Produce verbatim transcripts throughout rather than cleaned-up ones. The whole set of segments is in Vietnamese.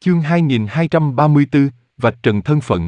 Chương hai nghìn hai trăm ba mươi tư, vạch trần thân phận.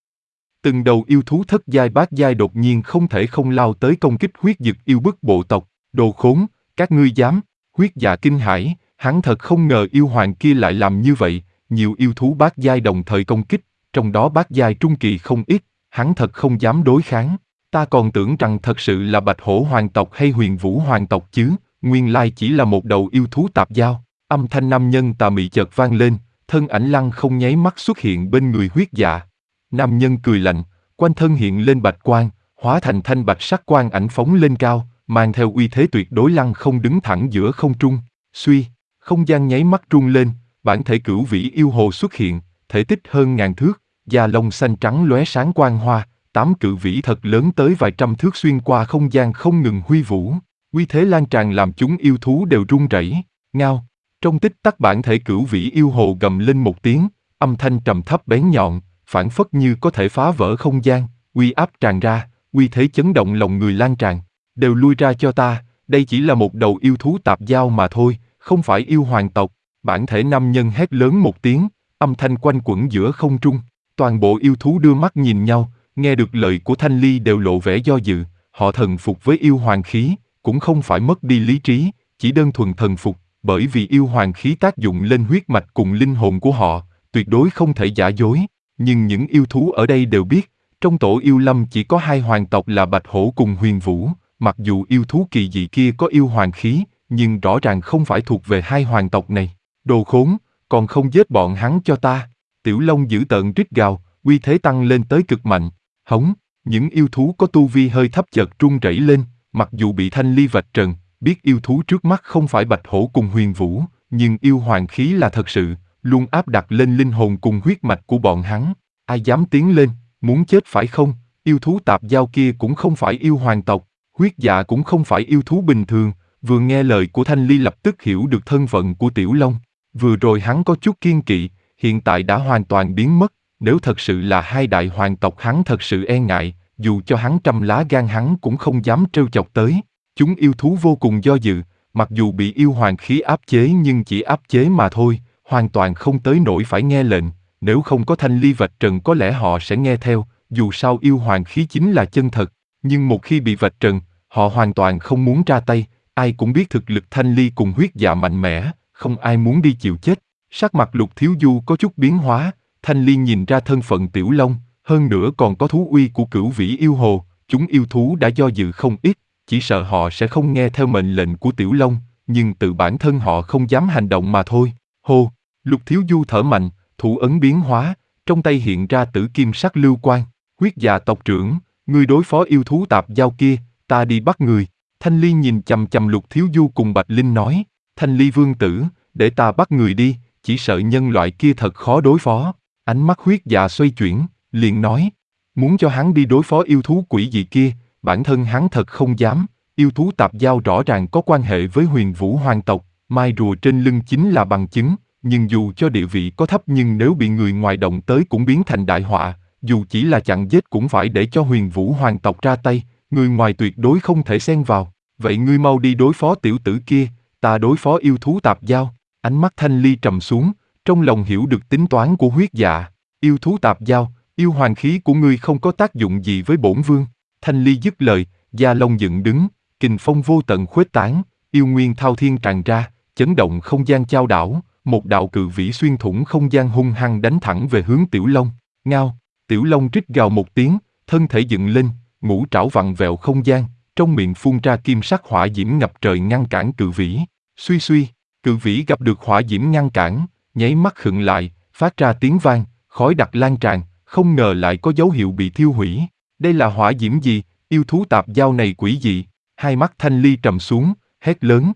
Từng đầu yêu thú thất giai bát giai đột nhiên không thể không lao tới công kích huyết dực yêu bức bộ tộc. Đồ khốn, các ngươi dám! Huyết Dạ kinh hãi, hắn thật không ngờ yêu hoàng kia lại làm như vậy. Nhiều yêu thú bát giai đồng thời công kích, trong đó bát giai trung kỳ không ít, hắn thật không dám đối kháng. Ta còn tưởng rằng thật sự là Bạch Hổ hoàng tộc hay Huyền Vũ hoàng tộc chứ, nguyên lai chỉ là một đầu yêu thú tạp giao. Âm thanh nam nhân tà mị chợt vang lên, thân ảnh lăng không nháy mắt xuất hiện bên người Huyết Dạ. Nam nhân cười lạnh, quanh thân hiện lên bạch quang, hóa thành thanh bạch sắc quang ảnh phóng lên cao, mang theo uy thế tuyệt đối lăng không đứng thẳng giữa không trung. Suy, không gian nháy mắt rung lên, bản thể cửu vĩ yêu hồ xuất hiện, thể tích hơn ngàn thước, da lông xanh trắng lóe sáng quang hoa, tám cự vĩ thật lớn tới vài trăm thước xuyên qua không gian không ngừng huy vũ, uy thế lan tràn làm chúng yêu thú đều run rẩy. Ngao. Trong tích tắc bản thể cửu vĩ yêu hồ gầm lên một tiếng, âm thanh trầm thấp bén nhọn, phảng phất như có thể phá vỡ không gian, uy áp tràn ra, uy thế chấn động lòng người lan tràn. Đều lui ra cho ta, đây chỉ là một đầu yêu thú tạp giao mà thôi, không phải yêu hoàng tộc. Bản thể nam nhân hét lớn một tiếng, âm thanh quanh quẩn giữa không trung. Toàn bộ yêu thú đưa mắt nhìn nhau, nghe được lời của Thanh Ly đều lộ vẻ do dự. Họ thần phục với yêu hoàng khí, cũng không phải mất đi lý trí, chỉ đơn thuần thần phục. Bởi vì yêu hoàng khí tác dụng lên huyết mạch cùng linh hồn của họ, tuyệt đối không thể giả dối. Nhưng những yêu thú ở đây đều biết, trong tổ yêu lâm chỉ có hai hoàng tộc là Bạch Hổ cùng Huyền Vũ. Mặc dù yêu thú kỳ dị kia có yêu hoàng khí, nhưng rõ ràng không phải thuộc về hai hoàng tộc này. Đồ khốn, còn không giết bọn hắn cho ta. Tiểu Long dữ tợn rít gào, uy thế tăng lên tới cực mạnh. Hống, những yêu thú có tu vi hơi thấp chợt run rẩy lên, mặc dù bị Thanh Ly vạch trần. Biết yêu thú trước mắt không phải Bạch Hổ cùng Huyền Vũ, nhưng yêu hoàng khí là thật sự, luôn áp đặt lên linh hồn cùng huyết mạch của bọn hắn. Ai dám tiến lên, muốn chết phải không? Yêu thú tạp giao kia cũng không phải yêu hoàng tộc, Huyết Dạ cũng không phải yêu thú bình thường. Vừa nghe lời của Thanh Ly lập tức hiểu được thân phận của Tiểu Long. Vừa rồi hắn có chút kiên kỵ, hiện tại đã hoàn toàn biến mất. Nếu thật sự là hai đại hoàng tộc hắn thật sự e ngại, dù cho hắn trăm lá gan hắn cũng không dám trêu chọc tới. Chúng yêu thú vô cùng do dự, mặc dù bị yêu hoàng khí áp chế nhưng chỉ áp chế mà thôi, hoàn toàn không tới nỗi phải nghe lệnh. Nếu không có Thanh Ly vạch trần có lẽ họ sẽ nghe theo, dù sao yêu hoàng khí chính là chân thật. Nhưng một khi bị vạch trần, họ hoàn toàn không muốn ra tay. Ai cũng biết thực lực Thanh Ly cùng Huyết Dạ mạnh mẽ, không ai muốn đi chịu chết. Sắc mặt Lục Thiếu Du có chút biến hóa, Thanh Ly nhìn ra thân phận Tiểu Long, hơn nữa còn có thú uy của cửu vĩ yêu hồ, chúng yêu thú đã do dự không ít. Chỉ sợ họ sẽ không nghe theo mệnh lệnh của Tiểu Long, nhưng tự bản thân họ không dám hành động mà thôi. Hô, Lục Thiếu Du thở mạnh, thủ ấn biến hóa, trong tay hiện ra tử kim sắc lưu quang. Huyết Dạ tộc trưởng, ngươi đối phó yêu thú tạp giao kia, ta đi bắt người. Thanh Ly nhìn chằm chằm Lục Thiếu Du cùng Bạch Linh nói, Thanh Ly vương tử, để ta bắt người đi, chỉ sợ nhân loại kia thật khó đối phó. Ánh mắt Huyết Dạ xoay chuyển, liền nói, muốn cho hắn đi đối phó yêu thú quỷ dị kia. Bản thân hắn thật không dám, yêu thú tạp giao rõ ràng có quan hệ với Huyền Vũ hoàng tộc, mai rùa trên lưng chính là bằng chứng, nhưng dù cho địa vị có thấp nhưng nếu bị người ngoài động tới cũng biến thành đại họa, dù chỉ là chặn giết cũng phải để cho Huyền Vũ hoàng tộc ra tay, người ngoài tuyệt đối không thể xen vào. Vậy ngươi mau đi đối phó tiểu tử kia, ta đối phó yêu thú tạp giao. Ánh mắt Thanh Ly trầm xuống, trong lòng hiểu được tính toán của Huyết Dạ. Yêu thú tạp giao, yêu hoàng khí của ngươi không có tác dụng gì với bổn vương. Thanh Ly dứt lời, da lông dựng đứng, kình phong vô tận khuếch tán, yêu nguyên thao thiên tràn ra, chấn động không gian chao đảo, một đạo cự vĩ xuyên thủng không gian hung hăng đánh thẳng về hướng Tiểu Long. Ngao, Tiểu Long rít gào một tiếng, thân thể dựng lên, ngũ trảo vặn vẹo không gian, trong miệng phun ra kim sắc hỏa diễm ngập trời ngăn cản cự vĩ. Suy suy, cự vĩ gặp được hỏa diễm ngăn cản, nháy mắt khựng lại, phát ra tiếng vang, khói đặc lan tràn, không ngờ lại có dấu hiệu bị thiêu hủy. Đây là hỏa diễm gì? Yêu thú tạp giao này quỷ dị. Hai mắt Thanh Ly trầm xuống, hét lớn.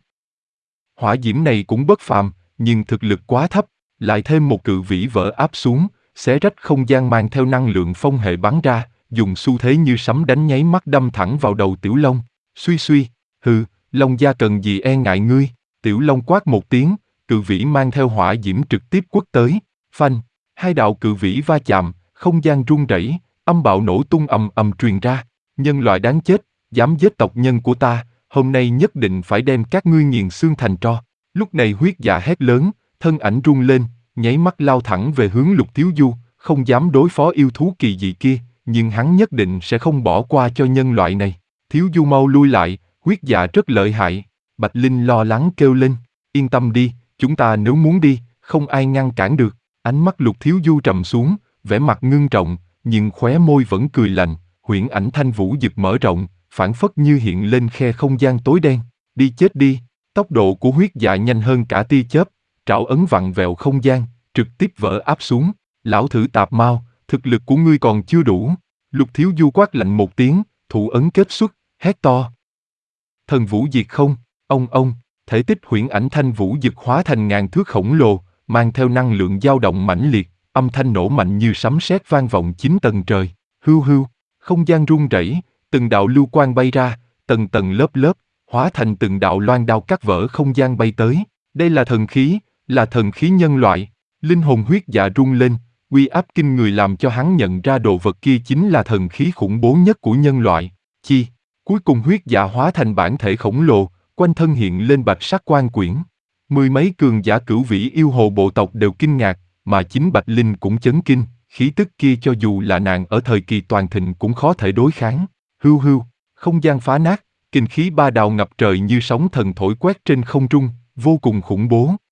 Hỏa diễm này cũng bất phàm, nhưng thực lực quá thấp, lại thêm một cự vĩ vỡ áp xuống, xé rách không gian mang theo năng lượng phong hệ bắn ra, dùng xu thế như sấm đánh nháy mắt đâm thẳng vào đầu Tiểu Long. Suy suy, hừ, Long gia cần gì e ngại ngươi? Tiểu Long quát một tiếng, cự vĩ mang theo hỏa diễm trực tiếp quất tới. Phanh, hai đạo cự vĩ va chạm, không gian rung rẩy, âm bạo nổ tung ầm ầm truyền ra. Nhân loại đáng chết, dám giết tộc nhân của ta, hôm nay nhất định phải đem các ngươi nghiền xương thành tro. Lúc này Huyết Dạ hét lớn, thân ảnh rung lên, nháy mắt lao thẳng về hướng Lục Thiếu Du, không dám đối phó yêu thú kỳ dị kia, nhưng hắn nhất định sẽ không bỏ qua cho nhân loại này. Thiếu Du mau lui lại, huyết dạ rất lợi hại. Bạch Linh lo lắng kêu lên, yên tâm đi, chúng ta nếu muốn đi, không ai ngăn cản được. Ánh mắt Lục Thiếu Du trầm xuống, vẻ mặt ngưng trọng, nhưng khóe môi vẫn cười lạnh. Huyễn ảnh thanh vũ dực mở rộng, phảng phất như hiện lên khe không gian tối đen. Đi chết đi. Tốc độ của huyết dạ nhanh hơn cả tia chớp, trảo ấn vặn vẹo không gian, trực tiếp vỡ áp xuống. Lão thử tạp mau, thực lực của ngươi còn chưa đủ. Lục Thiếu Du quát lạnh một tiếng, thủ ấn kết xuất, hét to. Thần vũ diệt không, ông ông, thể tích huyễn ảnh thanh vũ dực hóa thành ngàn thước khổng lồ, mang theo năng lượng dao động mãnh liệt, âm thanh nổ mạnh như sấm sét vang vọng chín tầng trời. Hưu hưu, không gian rung rẩy, từng đạo lưu quang bay ra, tầng tầng lớp lớp, hóa thành từng đạo loan đao cắt vỡ không gian bay tới. Đây là thần khí, là thần khí nhân loại. Linh hồn huyết dạ rung lên, uy áp kinh người làm cho hắn nhận ra đồ vật kia chính là thần khí khủng bố nhất của nhân loại. Chi, cuối cùng huyết dạ hóa thành bản thể khổng lồ, quanh thân hiện lên bạch sắc quan quyển. Mười mấy cường giả cửu vĩ yêu hồ bộ tộc đều kinh ngạc, mà chính Bạch Linh cũng chấn kinh, khí tức kia cho dù là nàng ở thời kỳ toàn thịnh cũng khó thể đối kháng. Hưu hưu, không gian phá nát, kinh khí ba đào ngập trời như sóng thần thổi quét trên không trung, vô cùng khủng bố.